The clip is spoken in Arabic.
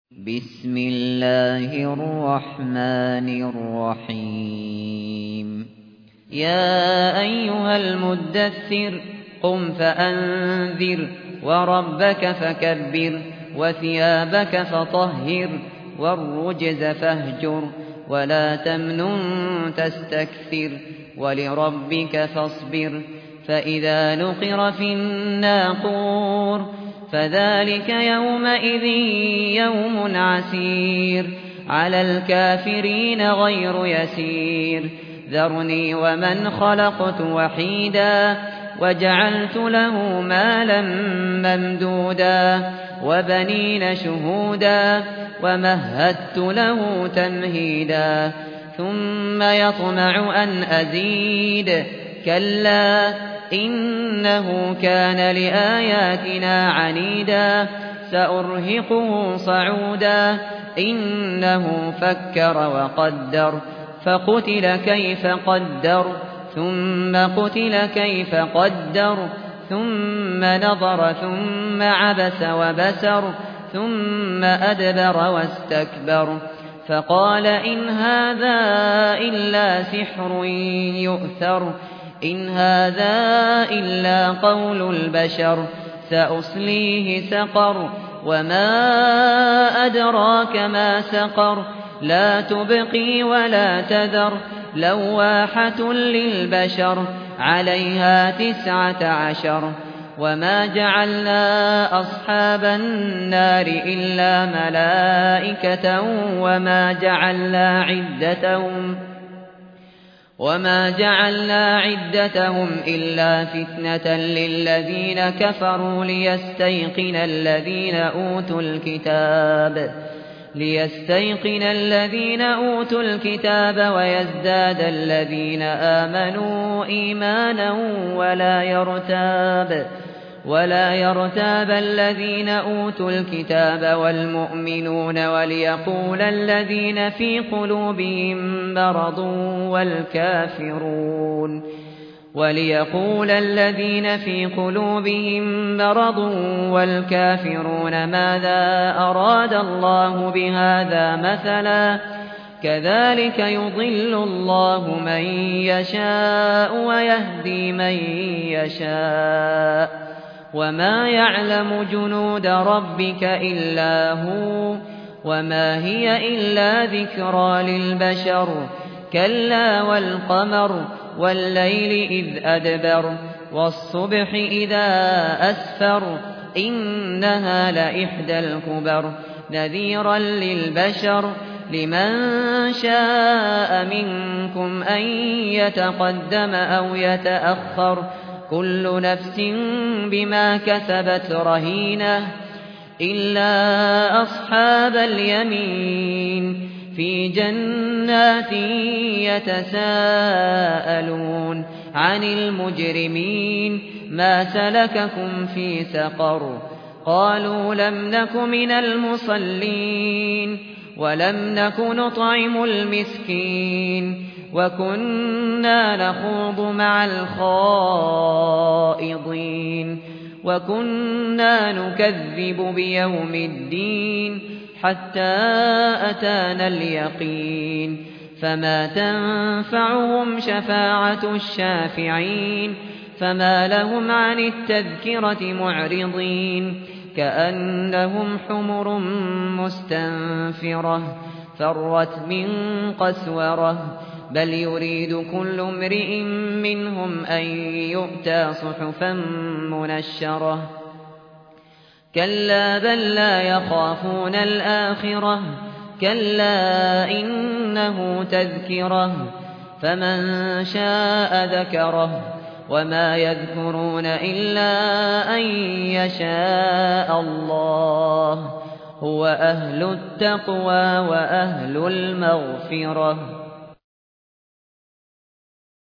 بسم الله الرحمن الرحيم يا أيها المدثر قم فأنذر وربك فكبر وثيابك فطهر والرجز فاهجر ولا تمنن تستكثر ولربك فاصبر فإذا نقر في الناقور فذلك يومئذ يوم عسير على الكافرين غير يسير ذرني ومن خلقت وحيدا وجعلت له مالا ممدودا وبنين شهودا ومهدت له تمهيدا ثم يطمع أن أزيد كلا إنه كان لآياتنا عنيدا سأرهقه صعودا إنه فكر وقدر فقتل كيف قدر ثم قتل كيف قدر ثم نظر ثم عبس وبسر ثم أدبر واستكبر فقال إن هذا إلا سحر يؤثر إن هذا إلا قول البشر سأصليه سقر وما أدراك ما سقر لا تبقي ولا تذر لواحة للبشر عليها 19 وما جعلنا أصحاب النار إلا ملائكة وما جعلنا عدتهم إلا فتنة للذين كفروا ليستيقن الذين أوتوا الكتاب ويزداد الذين آمنوا إيمانا ولا يرتاب الذين أوتوا الكتاب والمؤمنون وليقول الذين في قلوبهم مرض والكافرون ماذا أراد الله بهذا مثلا كذلك يضل الله من يشاء ويهدي من يشاء وما يعلم جنود ربك إلا هو وما هي إلا ذكرى للبشر كلا والقمر والليل إذ أدبر والصبح إذا أسفر إنها لإحدى الكبر نذيرا للبشر لمن شاء منكم أن يتقدم أو يتأخر كل نفس بما كسبت رهينة إلا أصحاب اليمين في جنات يتساءلون عن المجرمين ما سلككم في سقر قالوا لم نك من المصلين ولم نك نطعم المسكين وكنا نخوض مع الخائضين وكنا نكذب بيوم الدين حتى أتانا اليقين فما تنفعهم شفاعة الشافعين فما لهم عن التذكرة معرضين كأنهم حمر مستنفرة فرت من قسورة بل يريد كل امرئ منهم أن يؤتى صحفا منشرة كلا بل لا يخافون الآخرة كلا إنه تذكرة فمن شاء ذكره وما يذكرون إلا أن يشاء الله هو أهل التقوى وأهل المغفرة